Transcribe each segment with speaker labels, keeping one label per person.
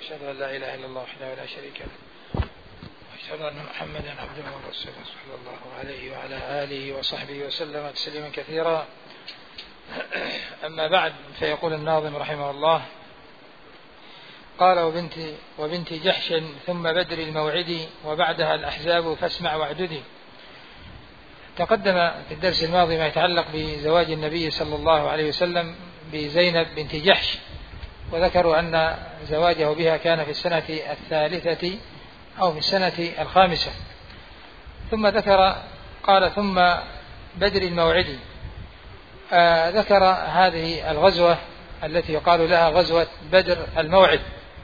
Speaker 1: أشهد أن لا إله إلا الله وحده لا شريك له وأشهد أن محمدا عبده ورسوله صلى الله عليه وعلى آله وصحبه وسلم تسليما كثيرا. أما بعد، فيقول الناظم رحمه الله: قال وبنت جحش ثم بدر الموعد وبعدها الأحزاب فاسمع واعددي. تقدم في الدرس الماضي ما يتعلق بزواج النبي صلى الله عليه وسلم بزينب بنت جحش، وذكروا أن زواجه بها كان في السنة الثالثة أو في السنة الخامسة. ثم قال ثم بدر الموعد. ذكر هذه الغزوة التي يقال لها غزوة بدر الموعد.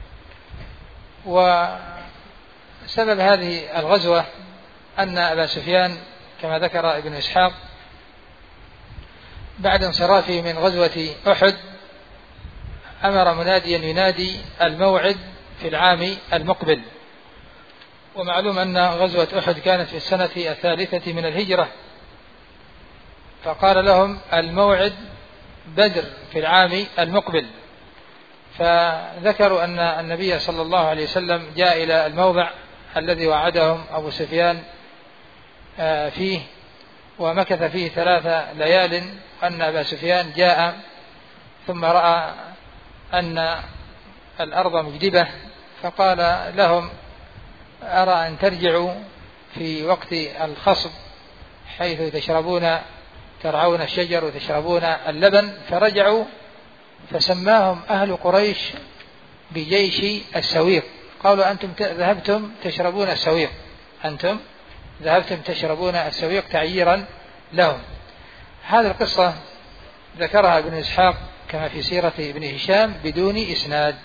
Speaker 1: وسبب هذه الغزوة أن أبا سفيان كما ذكر ابن إسحاق بعد انصرافه من غزوة أحد أمر مناديا ينادي الموعد في العام المقبل. ومعلوم أن غزوة أحد كانت في السنة الثالثة من الهجرة، فقال لهم الموعد بدر في العام المقبل. فذكروا أن النبي صلى الله عليه وسلم جاء إلى الموضع الذي وعدهم أبو سفيان فيه ومكث فيه 3 ليال، أن أبا سفيان جاء ثم رأى أن الأرض مجدبة، فقال لهم أرى أن ترجعوا في وقت الخصب حيث ترعون الشجر وتشربون اللبن. فرجعوا فسماهم أهل قريش بجيش السويق، قالوا أنتم ذهبتم تشربون السويق، أنتم ذهبتم تشربون السويق تعييرا لهم. هذه القصة ذكرها ابن إسحاق كما في سيرة ابن هشام بدون إسناد.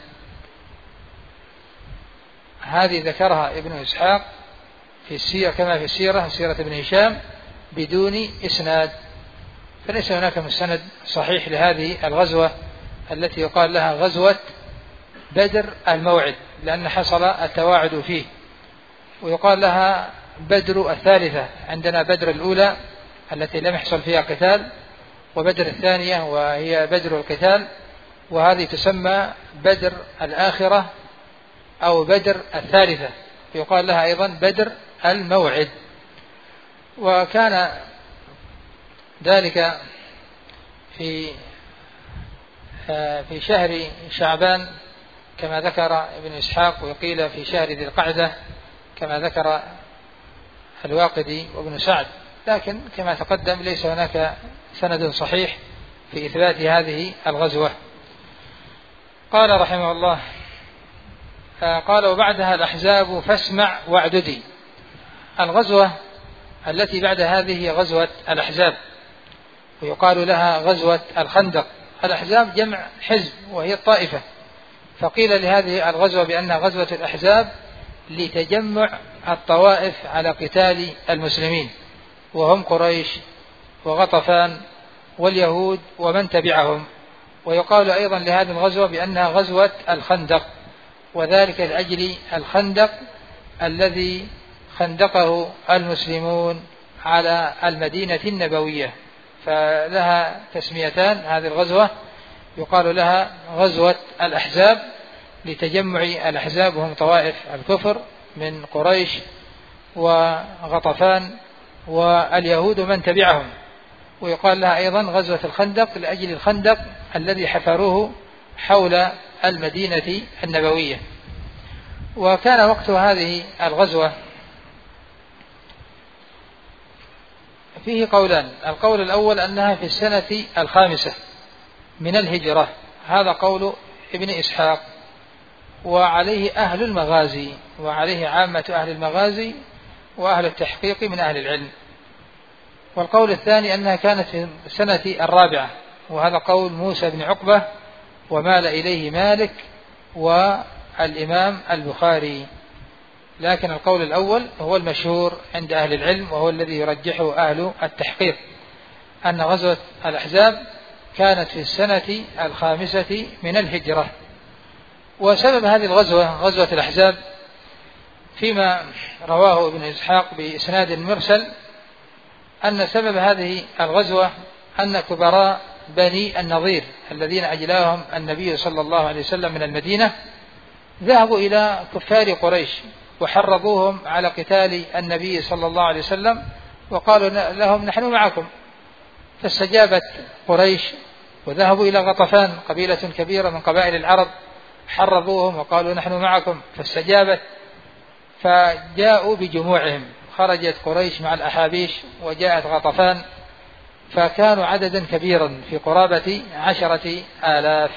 Speaker 1: هذه ذكرها ابن إسحاق في السيرة كما في سيرة ابن هشام بدون إسناد، فليس هناك مستند صحيح لهذه الغزوة التي يقال لها غزوة بدر الموعد، لأن حصل التواعد فيه. ويقال لها بدر الثالثة، عندنا بدر الأولى التي لم يحصل فيها قتال، وبدر الثانية وهي بدر القتال، وهذه تسمى بدر الآخرة أو بدر الثالثة، يقال لها أيضا بدر الموعد. وكان ذلك في شهر شعبان كما ذكر ابن إسحاق، وقيل في شهر ذي القعدة كما ذكر الواقدي وابن سعد، لكن كما تقدم ليس هناك سند صحيح في إثبات هذه الغزوة. قال رحمه الله: قال وبعدها الأحزاب فاسمع واعددي. الغزوة التي بعد هذه هي غزوة الأحزاب، ويقال لها غزوة الخندق. الأحزاب جمع حزب وهي الطائفة، فقيل لهذه الغزوة بأنها غزوة الأحزاب لتجمع الطوائف على قتال المسلمين، وهم قريش وغطفان واليهود ومن تبعهم. ويقال أيضا لهذه الغزوة بأنها غزوة الخندق، وذلك لأجل الخندق الذي خندقه المسلمون على المدينة النبوية، فلها تسميتان هذه الغزوة، يقال لها غزوة الأحزاب لتجمع الأحزاب وهم طوائف الكفر من قريش وغطفان واليهود ومن تبعهم. ويقال لها أيضا غزوة الخندق لأجل الخندق الذي حفروه حول المدينة النبوية. وكان وقت هذه الغزوة فيه قولان: القول الأول أنها في السنة الخامسة من الهجرة، هذا قول ابن إسحاق، وعليه أهل المغازي، وعليه عامة أهل المغازي وأهل التحقيق من أهل العلم. والقول الثاني أنها كانت في السنة الرابعة، وهذا قول موسى بن عقبة ومال إليه مالك والإمام البخاري. لكن القول الأول هو المشهور عند أهل العلم، وهو الذي يرجحه أهل التحقيق، أن غزوة الأحزاب كانت في السنة الخامسة من الهجرة. وسبب هذه الغزوة غزوة الأحزاب فيما رواه ابن إسحاق بإسناد مرسل، أن سبب هذه الغزوة أن كبراء بني النضير الذين أجلاهم النبي صلى الله عليه وسلم من المدينة ذهبوا إلى كفار قريش وحرضوهم على قتال النبي صلى الله عليه وسلم وقالوا لهم نحن معكم، فاستجابت قريش وذهبوا إلى غطفان قبيلة كبيرة من قبائل العرب، حرضوهم وقالوا نحن معكم فاستجابت، فجاءوا بجموعهم، خرجت قريش مع الأحابيش وجاءت غطفان، فكانوا عددا كبيرا في قرابة 10,000.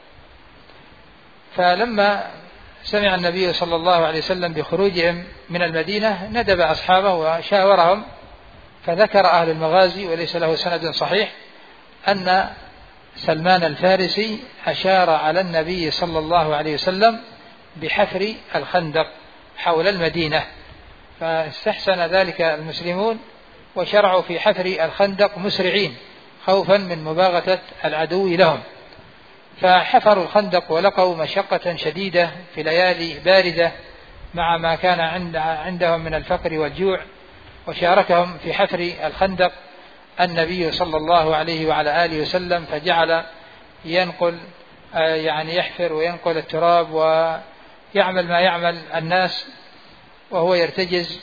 Speaker 1: فلما سمع النبي صلى الله عليه وسلم بخروجهم من المدينة ندب أصحابه وشاورهم، فذكر أهل المغازي وليس له سند صحيح أن سلمان الفارسي أشار على النبي صلى الله عليه وسلم بحفر الخندق حول المدينة، فاستحسن ذلك المسلمون وشرعوا في حفر الخندق مسرعين خوفا من مباغتة العدو لهم، فحفروا الخندق ولقوا مشقة شديدة في ليالي باردة مع ما كان عندهم من الفقر والجوع، وشاركهم في حفر الخندق النبي صلى الله عليه وعلى آله وسلم، فجعل ينقل يحفر وينقل التراب ويعمل ما يعمل الناس وهو يرتجز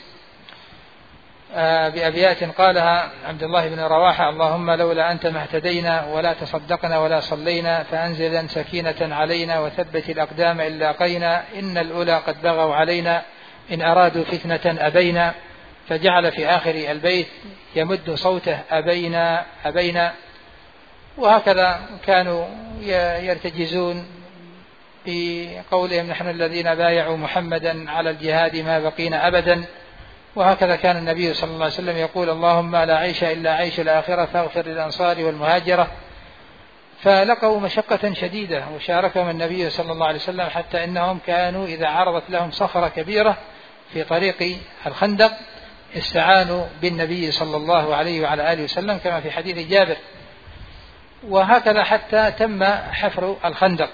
Speaker 1: بأبيات قالها عبد الله بن رواحة: اللهم لولا أنت ما اهتدينا ولا تصدقنا ولا صلينا، فأنزلا سكينة علينا وثبت الأقدام إن لاقينا، إن الأولى قد بغوا علينا إن أرادوا فتنة أبينا. فجعل في آخر البيت يمد صوته أبينا أبينا. وهكذا كانوا يرتجزون بقولهم: نحن الذين بايعوا محمدا على الجهاد ما بقينا أبدا. وهكذا كان النبي صلى الله عليه وسلم يقول: اللهم لا عيش إلا عيش الآخرة فاغفر للأنصار والمهاجرة. فلقوا مشقة شديدة وشاركهم النبي صلى الله عليه وسلم، حتى إنهم كانوا إذا عرضت لهم صخرة كبيرة في طريق الخندق استعانوا بالنبي صلى الله عليه وعلى آله وسلم كما في حديث جابر. وهكذا حتى تم حفر الخندق.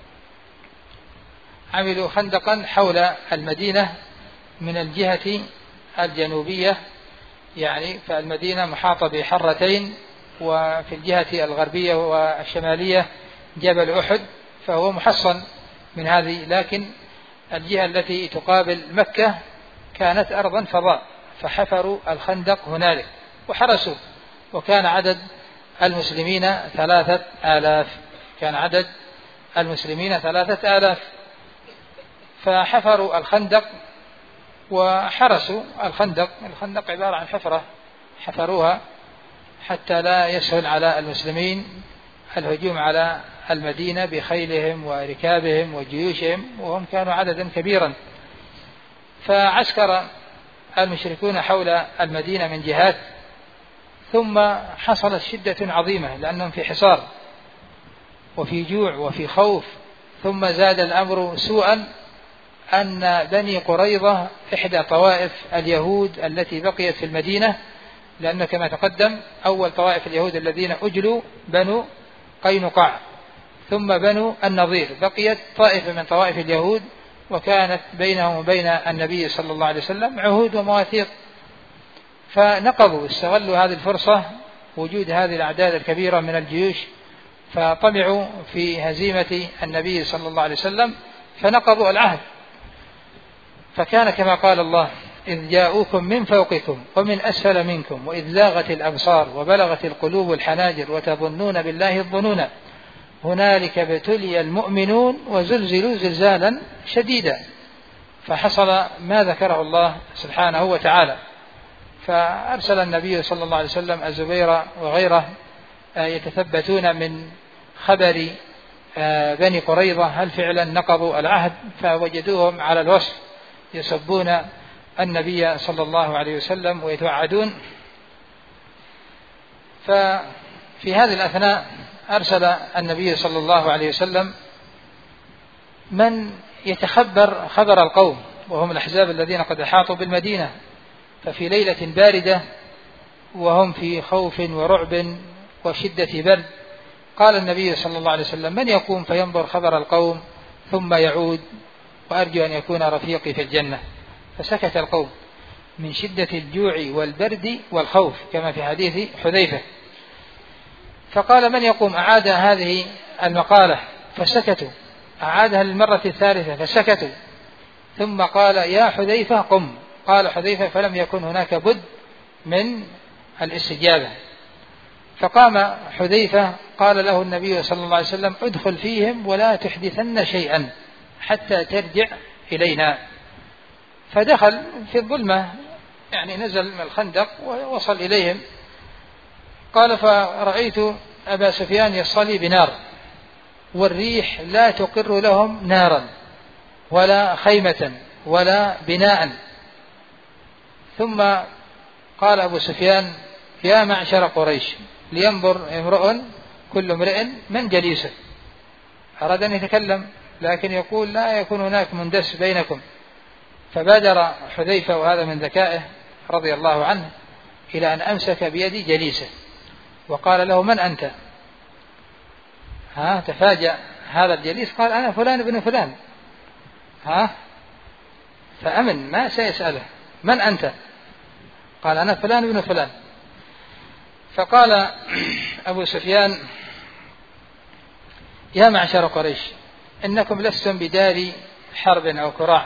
Speaker 1: عملوا خندقا حول المدينة من الجهة الجنوبية، فالمدينة محاطة بحرتين، وفي الجهة الغربية والشمالية جبل أحد، فهو محصن من هذه، لكن الجهة التي تقابل مكة كانت أرضا فضاء، فحفروا الخندق هنالك وحرسوا. وكان عدد المسلمين 3,000، كان عدد المسلمين 3,000، فحفروا الخندق وحرسوا الخندق. الخندق عبارة عن حفرة حفروها حتى لا يسهل على المسلمين الهجوم على المدينة بخيلهم وركابهم وجيوشهم، وهم كانوا عددا كبيرا. فعسكر المشركون حول المدينة من جهات، ثم حصلت شدة عظيمة لأنهم في حصار وفي جوع وفي خوف. ثم زاد الأمر سوءا أن بني قريظة إحدى طوائف اليهود التي بقيت في المدينة، لأن كما تقدم أول طوائف اليهود الذين أجلوا بنو قينقاع، ثم بنو النضير، بقيت طائفة من طوائف اليهود، وكانت بينهم وبين النبي صلى الله عليه وسلم عهود ومواثيق. فنقضوا، استغلوا هذه الفرصة وجود هذه الأعداد الكبيرة من الجيوش، فطمعوا في هزيمة النبي صلى الله عليه وسلم، فنقضوا العهد. فكان كما قال الله: إذ جاءوكم من فوقكم ومن أسفل منكم وإذ زاغت الأبصار وبلغت القلوب الحناجر وتظنون بالله الظنونا هنالك ابتلي المؤمنون وزلزلوا زلزالا شديدا. فحصل ما ذكره الله سبحانه وتعالى. فأرسل النبي صلى الله عليه وسلم الزبير وغيره يتثبتون من خبر بني قريظة هل فعلا نقضوا العهد، فوجدوهم على الوصف يسبون النبي صلى الله عليه وسلم ويتوعدون. ففي هذه الأثناء أرسل النبي صلى الله عليه وسلم من يتخبر خبر القوم، وهم الأحزاب الذين قد أحاطوا بالمدينة. ففي ليلة باردة وهم في خوف ورعب وشدة برد، قال النبي صلى الله عليه وسلم: من يقوم فينظر خبر القوم ثم يعود، وأرجو أن يكون رفيقي في الجنة. فسكت القوم من شدة الجوع والبرد والخوف كما في حديث حذيفة. فقال: من يقوم؟ أعاد هذه المقالة، فسكتوا أعادها للمرة الثالثة فسكتوا، ثم قال يا حذيفة قم. قال حذيفة فلم يكن هناك بد من الاستجابة، فقام حذيفة. قال له النبي صلى الله عليه وسلم ادخل فيهم ولا تحدثن شيئا حتى ترجع إلينا. فدخل في الظلمة، يعني نزل من الخندق ووصل إليهم. قال فرأيت أبا سفيان يصلي بنار، والريح لا تقر لهم نارا ولا خيمة ولا بناء. ثم قال أبو سفيان يا معشر قريش لينظر كل امرئ من جليسه. أراد أن يتكلم لكن يقول لا يكون هناك مندس بينكم. فبادر حذيفة وهذا من ذكائه رضي الله عنه إلى أن أمسك بيد جليسه وقال له من أنت؟ تفاجأ هذا الجليس، قال أنا فلان ابن فلان. فأمن ما سيسأله من أنت؟ قال أنا فلان ابن فلان. فقال أبو سفيان يا معشر قريش إنكم لستم بدار حرب أو كراع،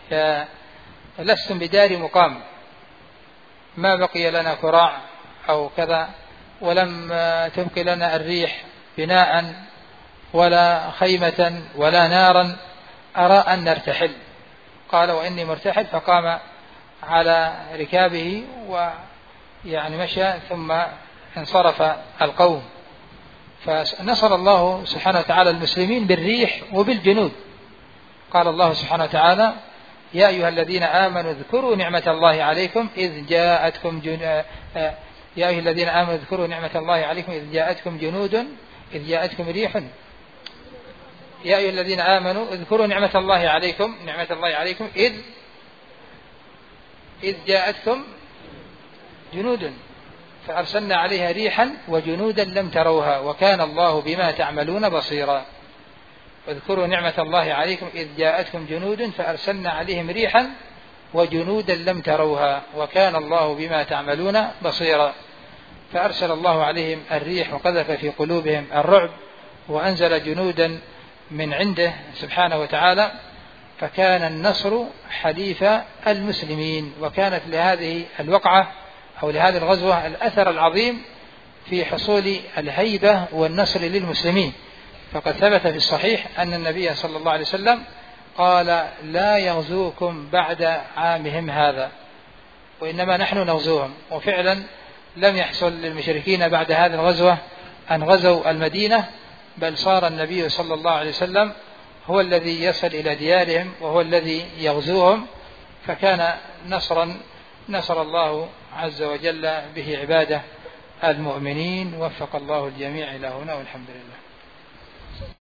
Speaker 1: لستم بدار مقام، ما بقي لنا كراع أو كذا، ولم تبقي لنا الريح بناء ولا خيمة ولا نارا، أرى أن نرتحل. قال وإني مرتحل. فقام على ركابه ويعني مشى، ثم انصرف القوم. فنصر الله سبحانه وتعالى المسلمين بالريح وبالجنود. قال الله سبحانه وتعالى يا أيها الذين آمنوا اذكروا نعمة الله عليكم إذ جاءتكم يا أيها الذين آمنوا اذكروا نعمة الله عليكم إذ جاءتكم جنود إذ جاءتكم ريح. يا أيها الذين آمنوا اذكروا نعمة الله عليكم إذ جاءتكم جنود فأرسلنا عليها ريحا وجنودا لم تروها وكان الله بما تعملون بصيرا. اذكروا نعمة الله عليكم إذ جاءتكم جنود فأرسلنا عليهم ريحا وجنودا لم تروها وكان الله بما تعملون بصيرا. فأرسل الله عليهم الريح وقذف في قلوبهم الرعب وأنزل جنودا من عنده سبحانه وتعالى، فكان النصر حليف المسلمين. وكانت لهذه الوقعة أو لهذه الغزوة الأثر العظيم في حصول الهيبة والنصر للمسلمين. فقد ثبت في الصحيح أن النبي صلى الله عليه وسلم قال لا يغزوكم بعد عامهم هذا وإنما نحن نغزوهم. وفعلا لم يحصل للمشركين بعد هذه الغزوة أن غزوا المدينة، بل صار النبي صلى الله عليه وسلم هو الذي يصل إلى ديارهم وهو الذي يغزوهم. فكان نصر الله عز وجل به عباده المؤمنين. وفق الله الجميع إلى هنا والحمد لله.